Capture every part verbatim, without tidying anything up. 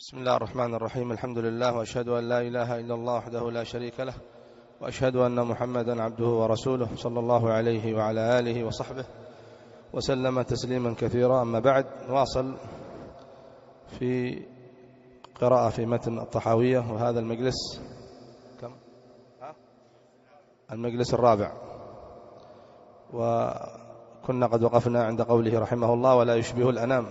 بسم الله الرحمن الرحيم. الحمد لله، وأشهد أن لا إله إلا الله وحده لا شريك له، وأشهد أن محمدا عبده ورسوله صلى الله عليه وعلى آله وصحبه وسلم تسليما كثيرا. أما بعد، نواصل في قراءة في متن الطحاوية، وهذا المجلس كم؟ المجلس الرابع، وكنا قد وقفنا عند قوله رحمه الله: ولا يشبه الأنام.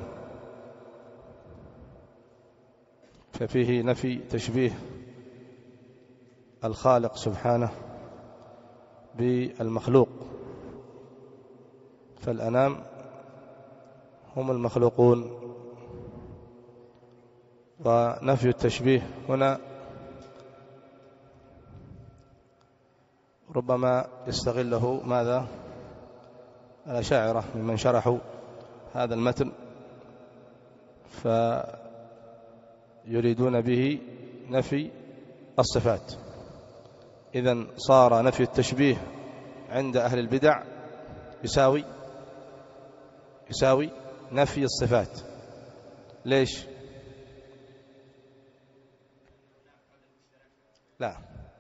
ففيه نفي تشبيه الخالق سبحانه بالمخلوق، فالأنام هم المخلوقون، ونفي التشبيه هنا ربما يستغله ماذا؟ الأشاعرة ممن شرحوا هذا المتن، فيريدون به نفي الصفات. إذن صار نفي التشبيه عند أهل البدع يساوي يساوي نفي الصفات. ليش؟ لا،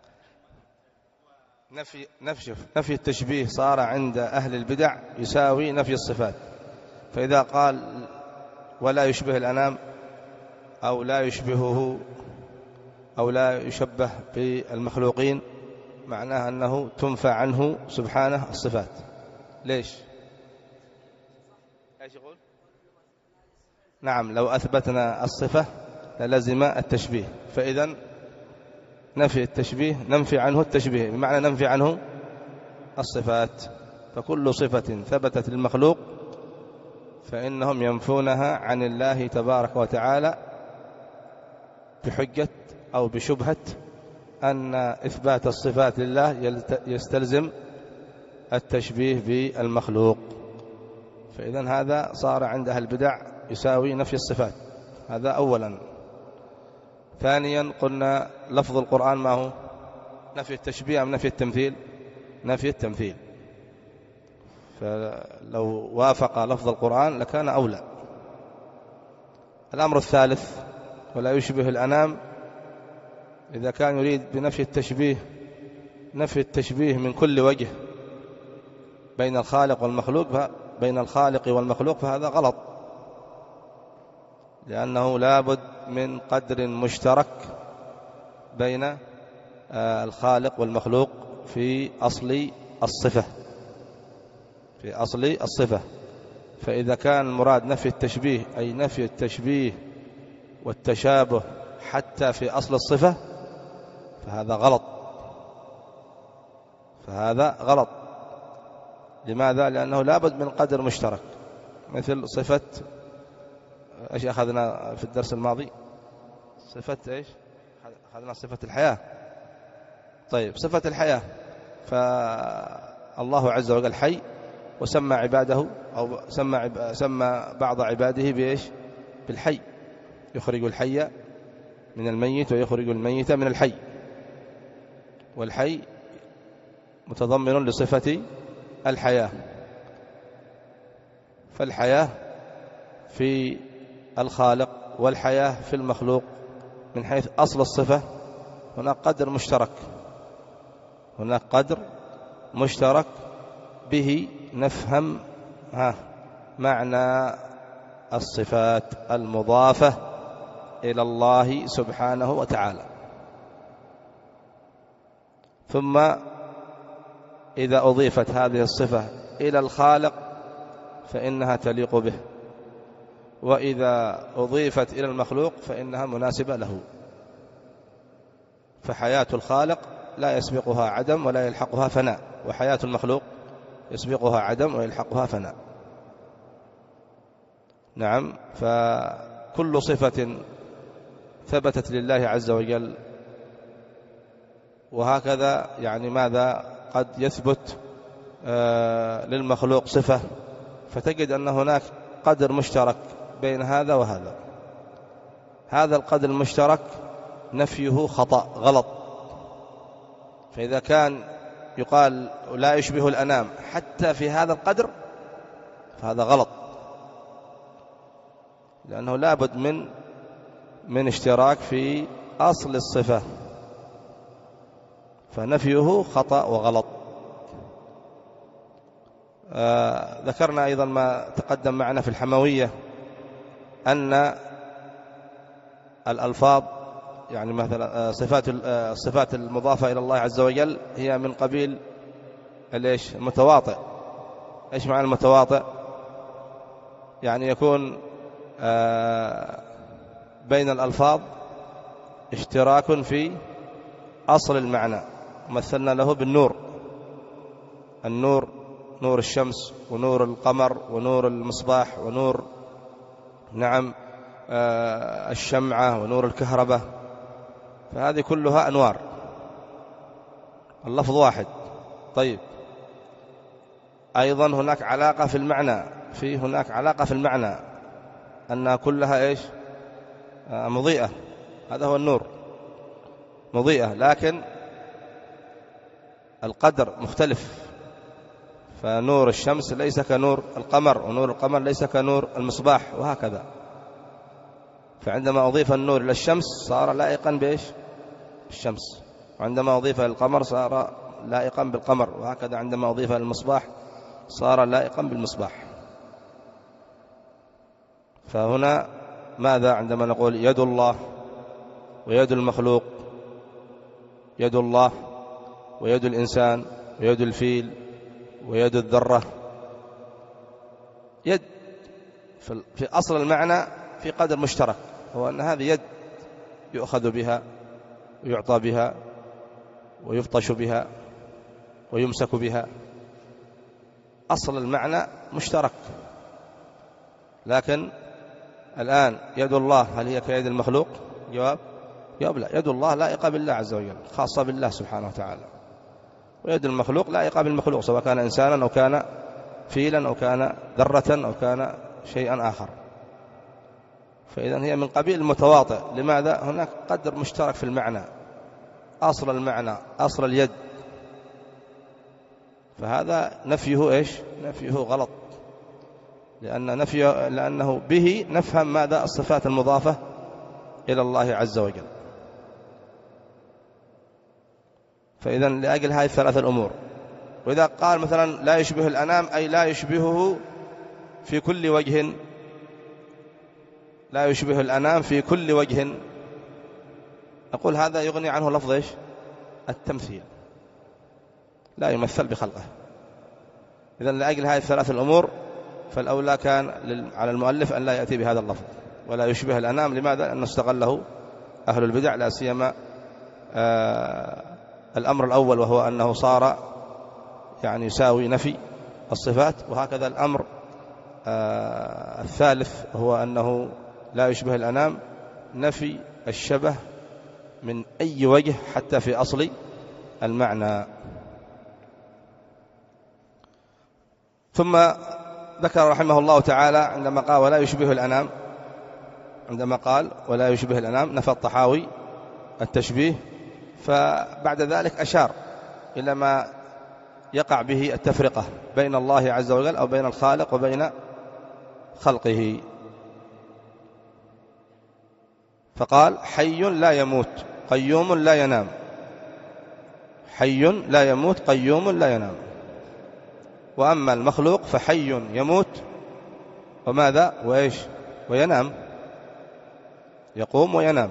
نفي نفي نفي التشبيه صار عند أهل البدع يساوي نفي الصفات. فإذا قال ولا يشبه الأنام، أو لا يشبهه، أو لا يشبه بالمخلوقين، معناه أنه تنفى عنه سبحانه الصفات. ليش؟ ايش يقول؟ نعم، لو أثبتنا الصفة للزم التشبيه، فإذا نفي التشبيه ننفي عنه التشبيه، بمعنى ننفي عنه الصفات. فكل صفة ثبتت للمخلوق فإنهم ينفونها عن الله تبارك وتعالى بحجة أو بشبهة أن إثبات الصفات لله يستلزم التشبيه بالمخلوق. فإذن هذا صار عند أهل البدع يساوي نفي الصفات. هذا أولا. ثانيا، قلنا لفظ القرآن ما هو؟ نفي التشبيه أم نفي التمثيل؟ نفي التمثيل. فلو وافق لفظ القرآن لكان أولى. الأمر الثالث: ولا يشبه الأنام، إذا كان يريد بنفي التشبيه نفي التشبيه من كل وجه بين الخالق والمخلوق، بين الخالق والمخلوق، فهذا غلط، لأنه لابد من قدر مشترك بين الخالق والمخلوق في أصل الصفة في أصل الصفة. فإذا كان المراد نفي التشبيه أي نفي التشبيه والتشابه حتى في أصل الصفة، فهذا غلط فهذا غلط لماذا؟ لأنه لابد من قدر مشترك، مثل صفة ايش أخذنا في الدرس الماضي؟ صفة ايش؟ أخذنا صفة الحياة. طيب، صفة الحياة، فالله عز وجل حي، وسمى عباده أو سمى عب... سمى بعض عباده بإيش؟ بالحي، يخرج الحي من الميت ويخرج الميت من الحي، والحي متضمن لصفة الحياة. فالحياة في الخالق والحياة في المخلوق من حيث أصل الصفة هناك قدر مشترك هناك قدر مشترك به نفهم ها معنى الصفات المضافة إلى الله سبحانه وتعالى. ثم إذا أضيفت هذه الصفة إلى الخالق فإنها تليق به، وإذا أضيفت إلى المخلوق فإنها مناسبة له. فحياة الخالق لا يسبقها عدم ولا يلحقها فناء، وحياة المخلوق يسبقها عدم ويلحقها فناء. نعم، فكل صفة ثبتت لله عز وجل، وهكذا يعني ماذا؟ قد يثبت آه للمخلوق صفة، فتجد أن هناك قدر مشترك بين هذا وهذا. هذا القدر المشترك نفيه خطأ غلط. فإذا كان يقال لا يشبه الأنام حتى في هذا القدر، فهذا غلط، لأنه لابد من من اشتراك في أصل الصفة، فنفيه خطأ وغلط. آه ذكرنا أيضا ما تقدم معنا في الحموية أن الألفاظ يعني مثلا صفات الصفات المضافة إلى الله عز وجل هي من قبيل الايش المتواطئ. ايش معنى المتواطئ؟ يعني يكون آه بين الألفاظ اشتراك في أصل المعنى. مثلنا له بالنور، النور نور الشمس ونور القمر ونور المصباح ونور نعم آه الشمعة ونور الكهرباء، فهذه كلها أنوار، اللفظ واحد. طيب أيضا هناك علاقة في المعنى، في هناك علاقة في المعنى أنها كلها إيش آه مضيئة، هذا هو النور مضيئة، لكن القدر مختلف. فنور الشمس ليس كنور القمر، ونور القمر ليس كنور المصباح، وهكذا. فعندما أضيف النور إلى الشمس صار لائقا بإيش الشمس، وعندما أضيف إلى القمر صار لائقا بالقمر، وهكذا عندما أضيف إلى المصباح صار لائقا بالمصباح. فهنا ماذا عندما نقول يد الله ويد المخلوق، يد الله ويد الإنسان ويد الفيل ويد الذرة، يد في أصل المعنى في قدر مشترك، هو أن هذه يد يؤخذ بها ويعطى بها ويفطش بها ويمسك بها، أصل المعنى مشترك. لكن الآن يد الله هل هي كيد المخلوق؟ جواب جواب لا، يد الله لائقة بالله عز وجل، خاصة بالله سبحانه وتعالى، ويد المخلوق لائقة بالمخلوق، سواء كان إنسانا أو كان فيلا أو كان ذرة أو كان شيئا آخر. فإذا هي من قبيل المتواطئ. لماذا؟ هناك قدر مشترك في المعنى، أصل المعنى أصل اليد، فهذا نفيه إيش نفيه غلط، لأن نفيه لأنه به نفهم ماذا الصفات المضافة إلى الله عز وجل. فإذا لأجل هذه الثلاثة الأمور. وإذا قال مثلا لا يشبه الأنام أي لا يشبهه في كل وجه، لا يشبه الأنام في كل وجه، نقول هذا يغني عنه لفظ إيش التمثيل، لا يمثل بخلقه. إذا لأجل هذه الثلاث الأمور فالأولى كان على المؤلف أن لا يأتي بهذا اللفظ ولا يشبه الأنام. لماذا؟ لأنه استغله أهل البدع، لا سيما آه الأمر الأول وهو أنه صار يعني يساوي نفي الصفات، وهكذا الأمر آه الثالث هو أنه لا يشبه الأنام نفي الشبه من أي وجه حتى في أصل المعنى. ثم ذكر رحمه الله تعالى عندما قال ولا يشبه الأنام، عندما قال ولا يشبه الأنام نفى الطحاوي التشبيه، فبعد ذلك أشار إلى ما يقع به التفرقة بين الله عز وجل أو بين الخالق وبين خلقه. فقال حي لا يموت قيوم لا ينام، حي لا يموت قيوم لا ينام. وأما المخلوق فحي يموت وماذا وإيش وينام، يقوم وينام.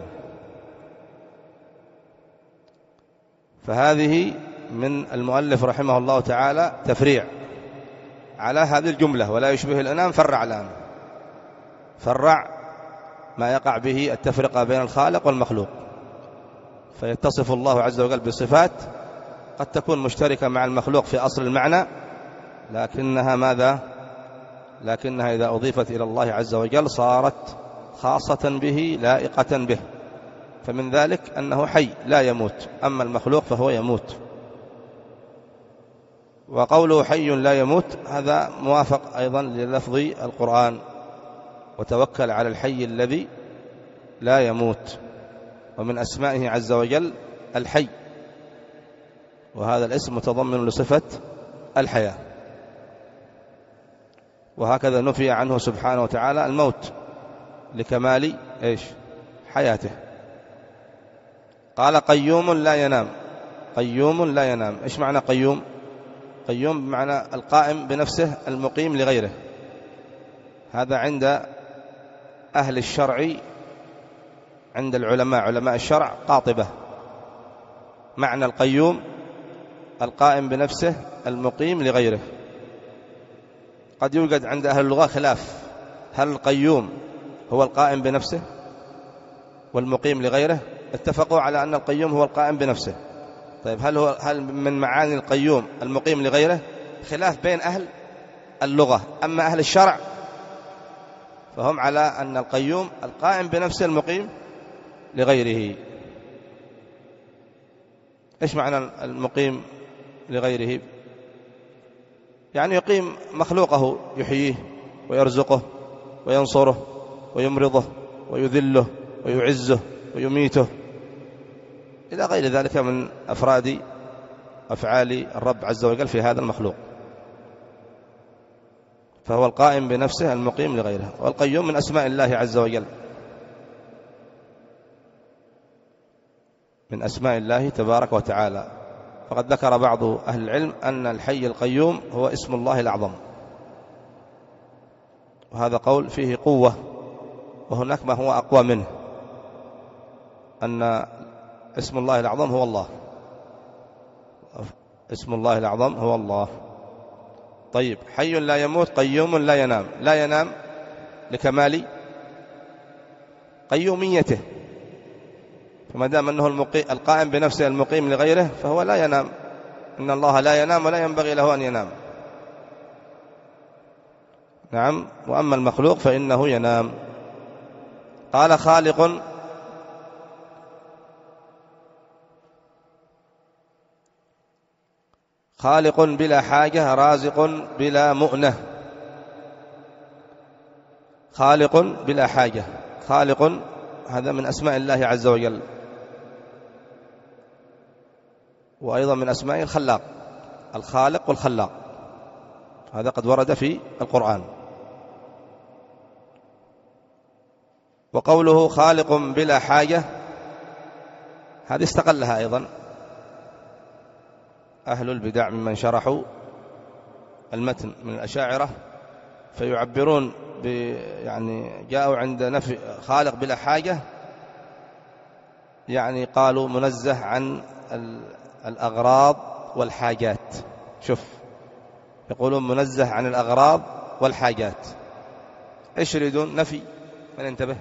فهذه من المؤلف رحمه الله تعالى تفريع على هذه الجملة ولا يشبه الأنام، فرع الآن فرع ما يقع به التفرقة بين الخالق والمخلوق، فيتصف الله عز وجل بصفات قد تكون مشتركة مع المخلوق في أصل المعنى، لكنها ماذا لكنها إذا أضيفت إلى الله عز وجل صارت خاصة به لائقة به. فمن ذلك أنه حي لا يموت، أما المخلوق فهو يموت. وقوله حي لا يموت هذا موافق أيضا للفظ القرآن وتوكل على الحي الذي لا يموت، ومن أسمائه عز وجل الحي، وهذا الاسم متضمن لصفة الحياة. وهكذا نفي عنه سبحانه وتعالى الموت لكمال إيش حياته. قال قيوم لا ينام، قيوم لا ينام. إيش معنى قيوم؟ قيوم بمعنى القائم بنفسه المقيم لغيره. هذا عند أهل الشرع، عند العلماء علماء الشرع قاطبة. معنى القيوم القائم بنفسه المقيم لغيره. قد يوجد عند أهل اللغة خلاف، هل القيوم هو القائم بنفسه والمقيم لغيره؟ اتفقوا على أن القيوم هو القائم بنفسه. طيب هل هو هل من معاني القيوم المقيم لغيره؟ خلاف بين أهل اللغة. أما أهل الشرع فهم على أن القيوم القائم بنفسه المقيم لغيره. إيش معنى المقيم لغيره؟ يعني يقيم مخلوقه، يحييه ويرزقه وينصره ويمرضه ويذله ويعزه ويميته إلى غير ذلك من أفراد أفعال الرب عز وجل في هذا المخلوق. فهو القائم بنفسه المقيم لغيره. والقيوم من أسماء الله عز وجل، من أسماء الله تبارك وتعالى. فقد ذكر بعض أهل العلم أن الحي القيوم هو اسم الله الأعظم، وهذا قول فيه قوة، وهناك ما هو أقوى منه، أن اسم الله الأعظم هو الله، اسم الله الأعظم هو الله. طيب حي لا يموت، قيوم لا ينام. لا ينام لكمال قيوميته، فما دام أنه القائم بنفسه المقيم لغيره فهو لا ينام. إن الله لا ينام ولا ينبغي له أن ينام. نعم. وأما المخلوق فإنه ينام. قال خالق، خالق بلا حاجة، رازق بلا مؤنة. خالق بلا حاجة، خالق هذا من أسماء الله عز وجل، وأيضا من أسماء الخلاق، الخالق والخلاق، هذا قد ورد في القرآن. وقوله خالق بلا حاجة هذه استقلها أيضا أهل البدع ممن شرحوا المتن من الأشاعرة، فيعبرون ب يعني جاءوا عند نفي خالق بلا حاجة، يعني قالوا منزه عن الأغراض والحاجات. شوف، يقولون منزه عن الأغراض والحاجات. إيش يريدون؟ نفي. من انتبه؟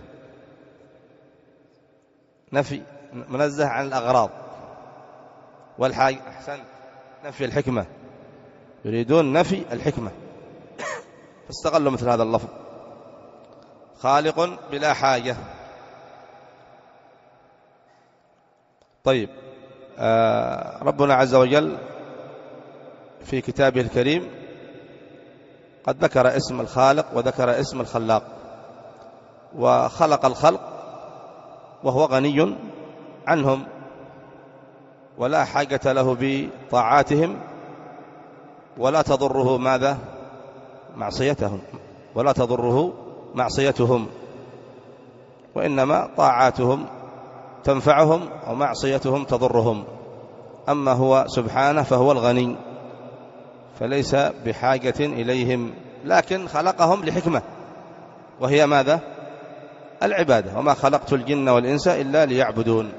نفي، منزه عن الأغراض والحاجة. أحسن، نفي الحكمة، يريدون نفي الحكمة، فاستغلوا مثل هذا اللفظ، خالق بلا حاجة. طيب آه ربنا عز وجل في كتابه الكريم قد ذكر اسم الخالق وذكر اسم الخلاق. وخلق الخلق وهو غني عنهم ولا حاجة له بطاعاتهم، ولا تضره ماذا؟ معصيتهم، ولا تضره معصيتهم، وإنما طاعاتهم تنفعهم ومعصيتهم تضرهم. أما هو سبحانه فهو الغني، فليس بحاجة إليهم، لكن خلقهم لحكمة، وهي ماذا؟ العبادة. وما خلقت الجن والإنس إلا ليعبدون.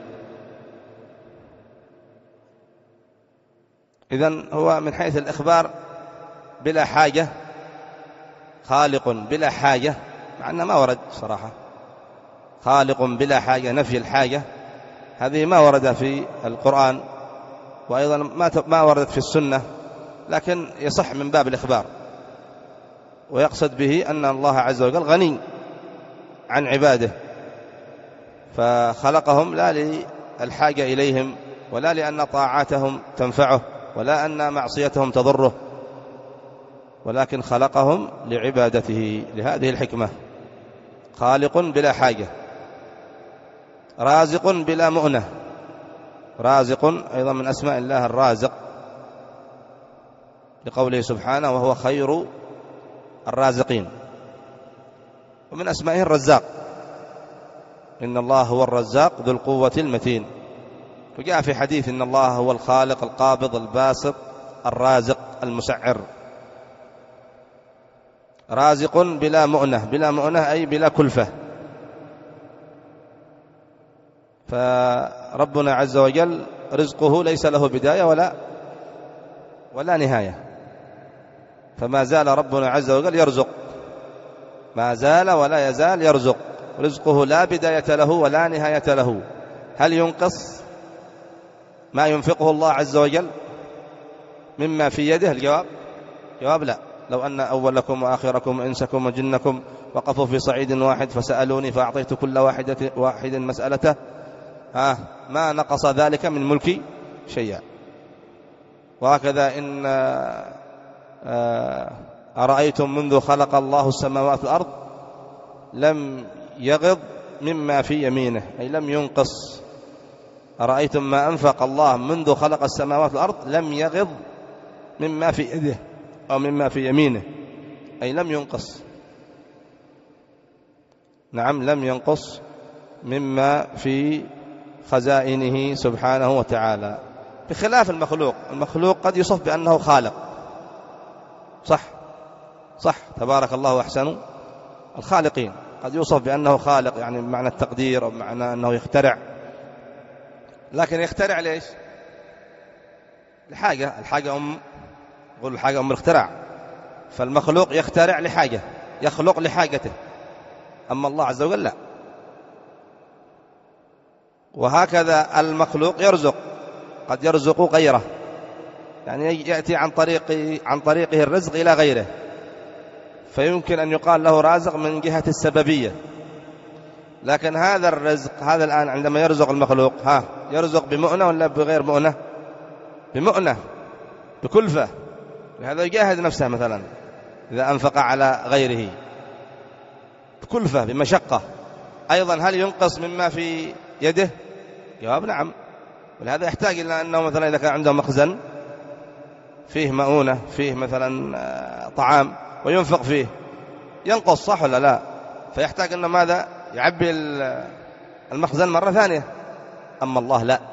إذن هو من حيث الإخبار بلا حاجة، خالق بلا حاجة، مع أنه ما ورد صراحة خالق بلا حاجة، نفي الحاجة هذه ما ورد في القرآن، وأيضا ما وردت في السنة، لكن يصح من باب الإخبار، ويقصد به أن الله عز وجل غني عن عباده، فخلقهم لا للحاجة إليهم، ولا لأن طاعاتهم تنفعه، ولا أن معصيتهم تضره، ولكن خلقهم لعبادته، لهذه الحكمة. خالق بلا حاجة، رازق بلا مؤنة. رازق أيضا من أسماء الله الرازق، لقوله سبحانه وهو خير الرازقين. ومن أسمائه الرزاق، إن الله هو الرزاق ذو القوة المتين. وجاء في حديث إن الله هو الخالق القابض الباسط الرازق المسعر. رازق بلا مؤنة، بلا مؤنة أي بلا كلفة. فربنا عز وجل رزقه ليس له بداية ولا ولا نهاية، فما زال ربنا عز وجل يرزق، ما زال ولا يزال يرزق. رزقه لا بداية له ولا نهاية له. هل ينقص ما ينفقه الله عز وجل مما في يده؟ الجواب جواب لا. لو أن أولكم وآخركم وإنسكم وجنكم وقفوا في صعيد واحد فسألوني فأعطيت كل واحدة واحد مسألته ها ما نقص ذلك من ملكي شيئا. وهكذا إن أرأيتم منذ خلق الله السماوات والأرض لم يغض مما في يمينه، أي لم ينقص. أرأيتم ما أنفق الله منذ خلق السماوات والأرض لم يغض مما في يده أو مما في يمينه، أي لم ينقص. نعم، لم ينقص مما في خزائنه سبحانه وتعالى، بخلاف المخلوق. المخلوق قد يوصف بأنه خالق، صح صح تبارك الله أحسن الخالقين. قد يوصف بأنه خالق، يعني بمعنى التقدير أو بمعنى أنه يخترع، لكن يخترع ليش؟ لحاجة. الحاجة أم يقول الحاجة أم الاختراع. فالمخلوق يخترع لحاجة، يخلق لحاجته، أما الله عز وجل لا. وهكذا المخلوق يرزق، قد يرزق غيره، يعني يأتي عن طريق عن طريقه الرزق إلى غيره، فيمكن أن يقال له رازق من جهة السببية. لكن هذا الرزق هذا الآن عندما يرزق المخلوق ها يرزق بمؤنة ولا بغير مؤنة؟ بمؤنة، بكلفة. لهذا يجاهد نفسه مثلا إذا أنفق على غيره، بكلفة بمشقة. أيضا هل ينقص مما في يده؟ جواب نعم. ولهذا يحتاج إلى أنه مثلا إذا كان عنده مخزن فيه مؤونة، فيه مثلا طعام وينفق فيه، ينقص صح ولا لا؟ فيحتاج أنه ماذا؟ يعبي المخزن مرة ثانية. أما الله لا،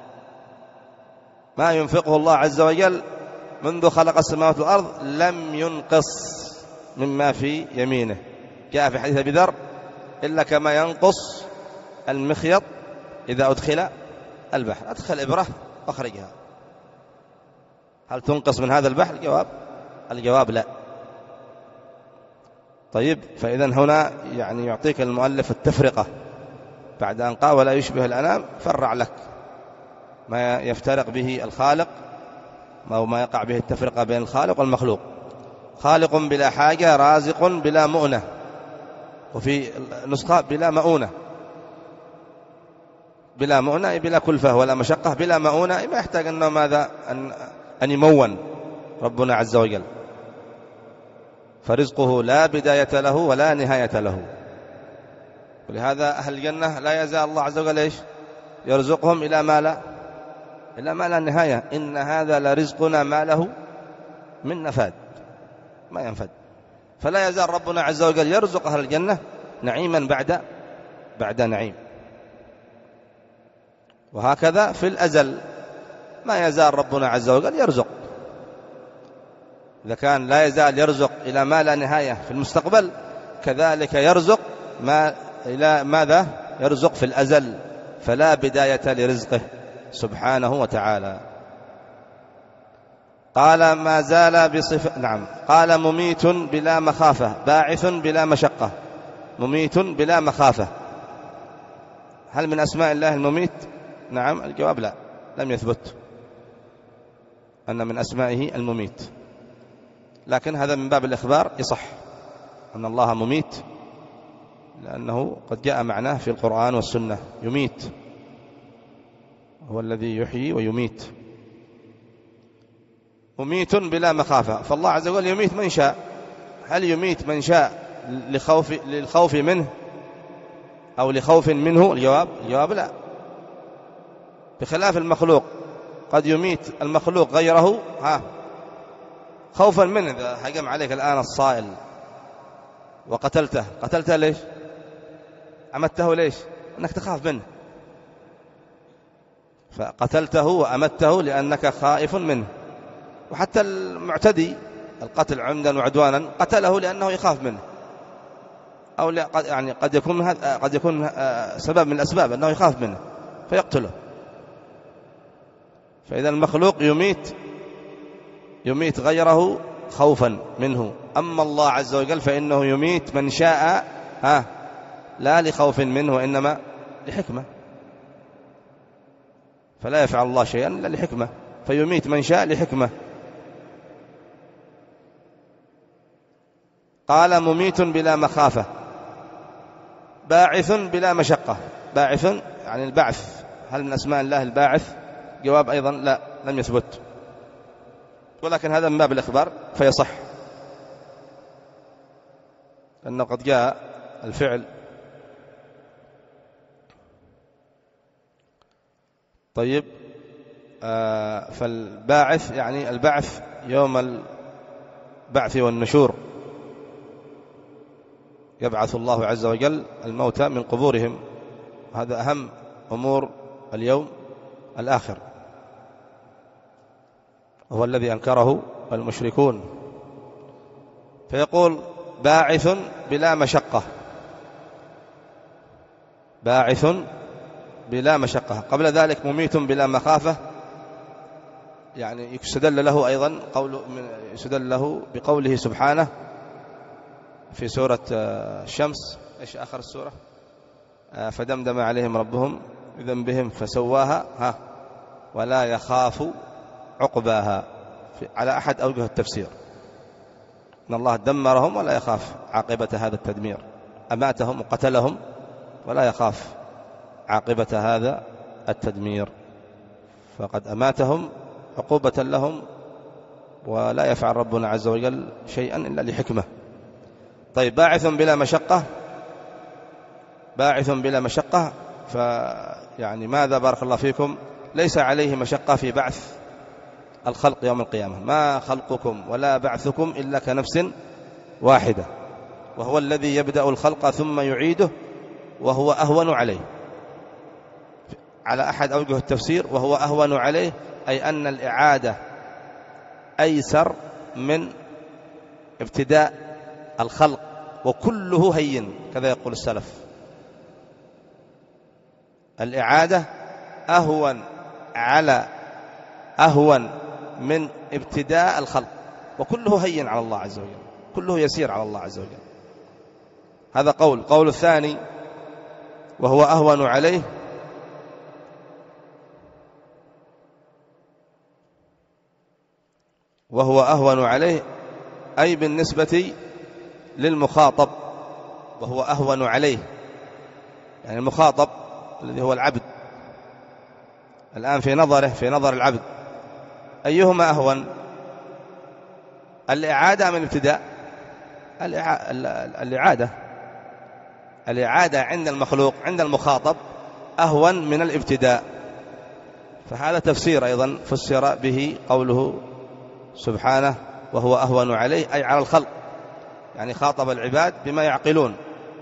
ما ينفقه الله عز وجل منذ خلق السماوات والأرض لم ينقص مما في يمينه. جاء في حديث أبي ذر: إلا كما ينقص المخيط إذا أدخل البحر. أدخل إبرة أخرجها، هل تنقص من هذا البحر؟ الجواب الجواب لا. طيب، فإذا هنا يعني يعطيك المؤلف التفرقة بعد أن قال ولا يشبه الأنام، فرع لك ما يفترق به الخالق أو ما يقع به التفرقة بين الخالق والمخلوق. خالق بلا حاجة، رازق بلا مؤنة، وفي نسخة بلا مؤونة. بلا مؤونة أي بلا كلفة ولا مشقة، بلا مؤونة أي ما يحتاج أنه ماذا أن, أن يمون ربنا عز وجل. فرزقه لا بداية له ولا نهاية له. ولهذا أهل الجنة لا يزال الله عز وجل إيش؟ يرزقهم إلى ما لا إلى ما لا نهاية. إن هذا لرزقنا ما له من نفاد، ما ينفد. فلا يزال ربنا عز وجل يرزق أهل الجنة نعيما بعد بعد نعيم. وهكذا في الأزل ما يزال ربنا عز وجل يرزق. إذا كان لا يزال يرزق إلى ما لا نهاية في المستقبل، كذلك يرزق ما إلى ماذا؟ يرزق في الأزل، فلا بداية لرزقه سبحانه وتعالى. قال ما زال بصفة نعم قال مميت بلا مخافة، باعث بلا مشقة. مميت بلا مخافة، هل من أسماء الله المميت؟ نعم، الجواب لا، لم يثبت أن من أسمائه المميت، لكن هذا من باب الإخبار يصح أن الله مميت، لأنه قد جاء معناه في القرآن والسنة. يميت، هو الذي يحيي ويميت. مميت بلا مخافة، فالله عز وجل يميت من شاء. هل يميت من شاء لخوف للخوف منه أو لخوف منه؟ الجواب الجواب لا. بخلاف المخلوق، قد يميت المخلوق غيره ها خوفا منه. إذا هجم عليك الآن الصائل وقتلته، قتلته ليش؟ عمدته ليش؟ أنك تخاف منه، فقتلته وأمته لأنك خائف منه. وحتى المعتدي القتل عمدا وعدوانا قتله لأنه يخاف منه، أو يعني قد يكون قد يكون سبب من الأسباب أنه يخاف منه فيقتله. فإذا المخلوق يميت يميت غيره خوفا منه، أما الله عز وجل فإنه يميت من شاء ها لا لخوف منه وإنما لحكمة، فلا يفعل الله شيئا إلا لحكمة، فيميت من شاء لحكمة. قال مميت بلا مخافة، باعث بلا مشقة. باعث يعني البعث، هل من أسماء الله الباعث؟ جواب أيضا لا، لم يثبت، ولكن هذا من باب الإخبار فيصح، لأنه قد جاء الفعل. طيب آه فالباعث يعني البعث يوم البعث والنشور، يبعث الله عز وجل الموتى من قبورهم، هذا أهم أمور اليوم الآخر، هو الذي أنكره المشركون. فيقول باعث بلا مشقة، باعث بلا مشقة. قبل ذلك مميت بلا مخافة، يعني يستدل له أيضا قول يستدل له بقوله سبحانه في سورة الشمس، إيش آخر السورة؟ فدمدم عليهم ربهم بذنبهم فسواها ها ولا يخاف عقباها، على أحد أوجه التفسير أن الله دمرهم ولا يخاف عاقبة هذا التدمير، أماتهم وقتلهم ولا يخاف عاقبة هذا التدمير، فقد أماتهم عقوبة لهم، ولا يفعل ربنا عز وجل شيئا إلا لحكمة. طيب باعث بلا مشقة، باعث بلا مشقة، فيعني ماذا بارك الله فيكم؟ ليس عليه مشقة في بعث الخلق يوم القيامة، ما خلقكم ولا بعثكم إلا كنفس واحدة، وهو الذي يبدأ الخلق ثم يعيده وهو أهون عليه، على أحد أوجه التفسير وهو أهون عليه، أي أن الإعادة أيسر من ابتداء الخلق، وكله هين، كذا يقول السلف، الإعادة أهون على أهون من ابتداء الخلق، وكله هين على الله عز وجل، كله يسير على الله عز وجل. هذا قول. قول الثاني وهو أهون عليه، وهو أهون عليه أي بالنسبة للمخاطب، وهو أهون عليه يعني المخاطب الذي هو العبد الآن في نظره في نظر العبد أيهما أهون؟ الإعادة من الابتداء؟ الإعادة الإعادة عند المخلوق عند المخاطب أهون من الابتداء، فهذا تفسير أيضا فسر به قوله سبحانه وهو أهون عليه، أي على الخلق، يعني خاطب العباد بما يعقلون،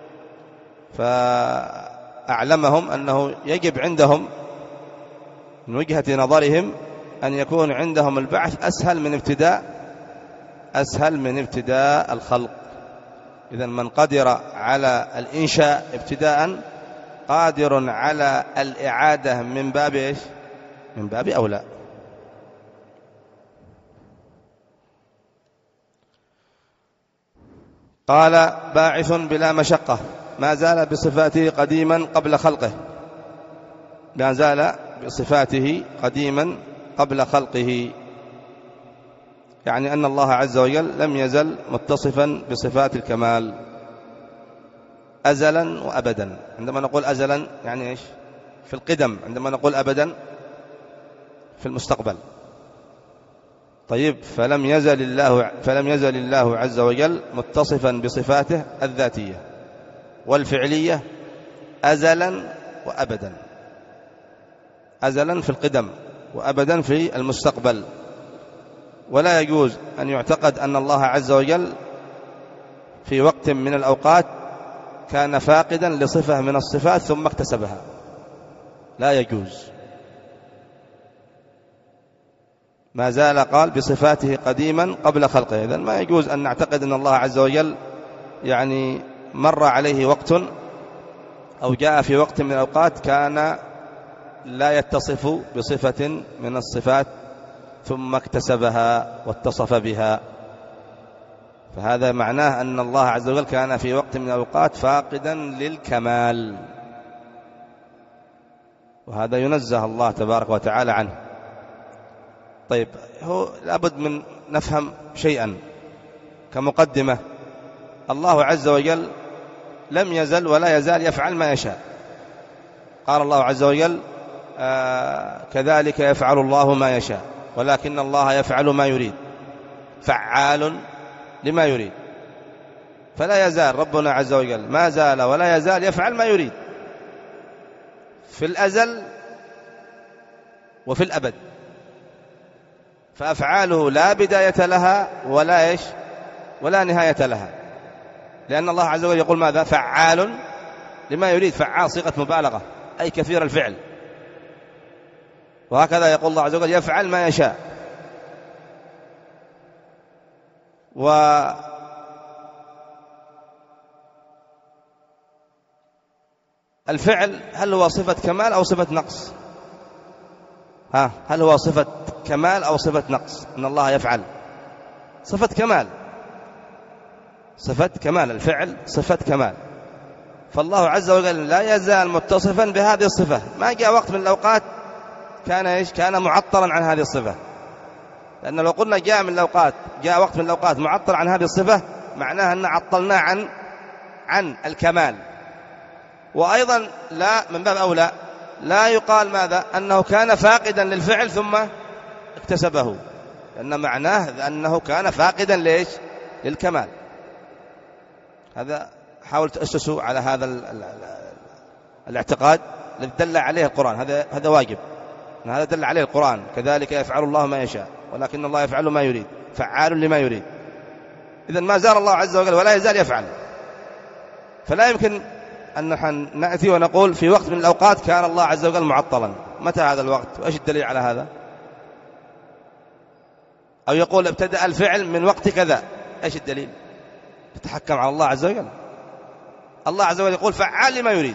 فأعلمهم أنه يجب عندهم من وجهة نظرهم أن يكون عندهم البعث أسهل من ابتداء أسهل من ابتداء الخلق. إذن من قدر على الإنشاء ابتداء قادر على الإعادة من باب إيش؟ من باب أولى. قال باعث بلا مشقة، ما زال بصفاته قديما قبل خلقه، ما زال بصفاته قديما قبل خلقه، يعني أن الله عز وجل لم يزل متصفا بصفات الكمال أزلا وأبدا. عندما نقول أزلا يعني إيش؟ في القدم، عندما نقول أبدا في المستقبل. طيب فلم يزل الله فلم يزل الله عز وجل متصفا بصفاته الذاتية والفعلية أزلا وأبدا، أزلا في القدم وأبدا في المستقبل. ولا يجوز أن يعتقد أن الله عز وجل في وقت من الأوقات كان فاقدا لصفة من الصفات ثم اكتسبها، لا يجوز. ما زال قال بصفاته قديما قبل خلقه. إذن ما يجوز أن نعتقد أن الله عز وجل يعني مر عليه وقت أو جاء في وقت من الأوقات كان لا يتصف بصفة من الصفات ثم اكتسبها واتصف بها، فهذا معناه أن الله عز وجل كان في وقت من الأوقات فاقدا للكمال، وهذا ينزه الله تبارك وتعالى عنه. طيب، هو لابد من نفهم شيئا كمقدمة. الله عز وجل لم يزل ولا يزال يفعل ما يشاء. قال الله عز وجل آه كذلك يفعل الله ما يشاء ولكن الله يفعل ما يريد، فعال لما يريد. فلا يزال ربنا عز وجل ما زال ولا يزال يفعل ما يريد في الأزل وفي الأبد، فأفعاله لا بداية لها ولا إيش ولا نهاية لها، لأن الله عز وجل يقول ماذا؟ فعال لما يريد. فعال صيغة مبالغة أي كثير الفعل، وهكذا يقول الله عز وجل يفعل ما يشاء. والفعل هل هو صفة كمال أو صفة نقص؟ ها هل هو صفة كمال أو صفة نقص؟ إن الله يفعل صفة كمال، صفة كمال، الفعل صفة كمال. فالله عز وجل لا يزال متصفا بهذه الصفة. ما جاء وقت من الأوقات كان إيش كان معطلا عن هذه الصفة، لأن لو قلنا جاء من الأوقات جاء وقت من الأوقات معطل عن هذه الصفة معناها أن عطلنا عن عن الكمال. وأيضا لا من باب أولى لا يقال ماذا؟ أنه كان فاقدا للفعل ثم اكتسبه، لأن معناه أنه كان فاقدا ليش؟ للكمال. هذا حاول تأسسوا على هذا ال ال ال الاعتقاد الذي دل عليه القرآن. هذا هذا واجب، هذا دل عليه القرآن كذلك يفعل الله ما يشاء ولكن الله يفعل ما يريد، فعال لما يريد. إذن ما زال الله عز وجل ولا يزال يفعل، فلا يمكن أن نحن نأتي ونقول في وقت من الأوقات كان الله عز وجل معطلا. متى هذا الوقت؟ وإيش الدليل على هذا؟ أو يقول ابتدأ الفعل من وقت كذا، إيش الدليل؟ يتحكم على الله عز وجل. الله عز وجل يقول فعال لما يريد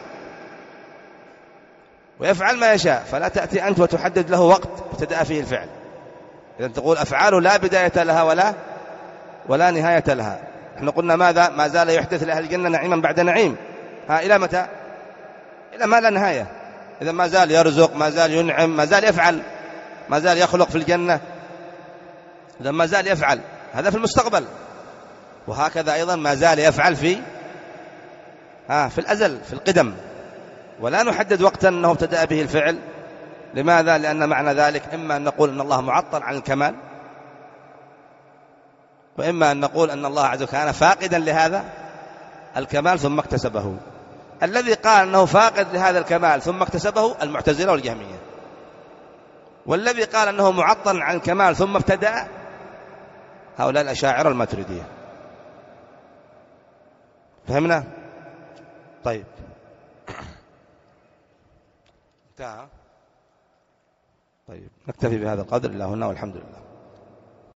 ويفعل ما يشاء، فلا تأتي أنت وتحدد له وقت ابتدأ فيه الفعل. إذا تقول أفعاله لا بداية لها ولا ولا نهاية لها. احنا قلنا ماذا؟ ما زال يحدث لأهل الجنة نعيما بعد نعيم. ها إلى متى؟ إلى ما لا نهاية. إذا ما زال يرزق، ما زال ينعم، ما زال يفعل، ما زال يخلق في الجنة، إذا ما زال يفعل، هذا في المستقبل. وهكذا أيضا ما زال يفعل في ها في الأزل في القدم. ولا نحدد وقتا أنه ابتدأ به الفعل. لماذا؟ لأن معنى ذلك إما أن نقول أن الله معطل عن الكمال، وإما أن نقول أن الله عز وجل كان فاقدا لهذا الكمال ثم اكتسبه. الذي قال أنه فاقد لهذا الكمال ثم اكتسبه المعتزلة والجهمية، والذي قال أنه معطل عن الكمال ثم ابتدأ هؤلاء الأشاعرة الماتريدية. فهمنا؟ طيب انتهى. طيب نكتفي بهذا القدر. الله هنا والحمد لله.